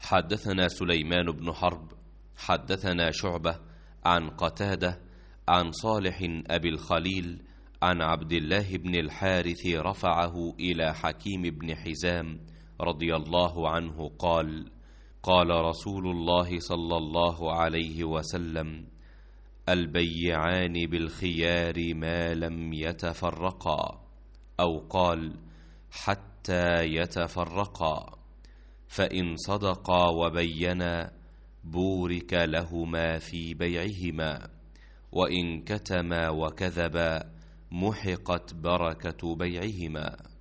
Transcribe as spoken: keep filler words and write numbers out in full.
حدثنا سليمان بن حرب حدثنا شعبة عن قتادة عن صالح أبي الخليل عن عبد الله بن الحارث رفعه إلى حكيم بن حزام رضي الله عنه قال: قال رسول الله صلى الله عليه وسلم: البيعان بالخيار ما لم يتفرقا، أو قال: حتى يتفرقا، فإن صدقا وبينا بورك لهما في بيعهما، وإن كتما وكذبا محقت بركة بيعهما.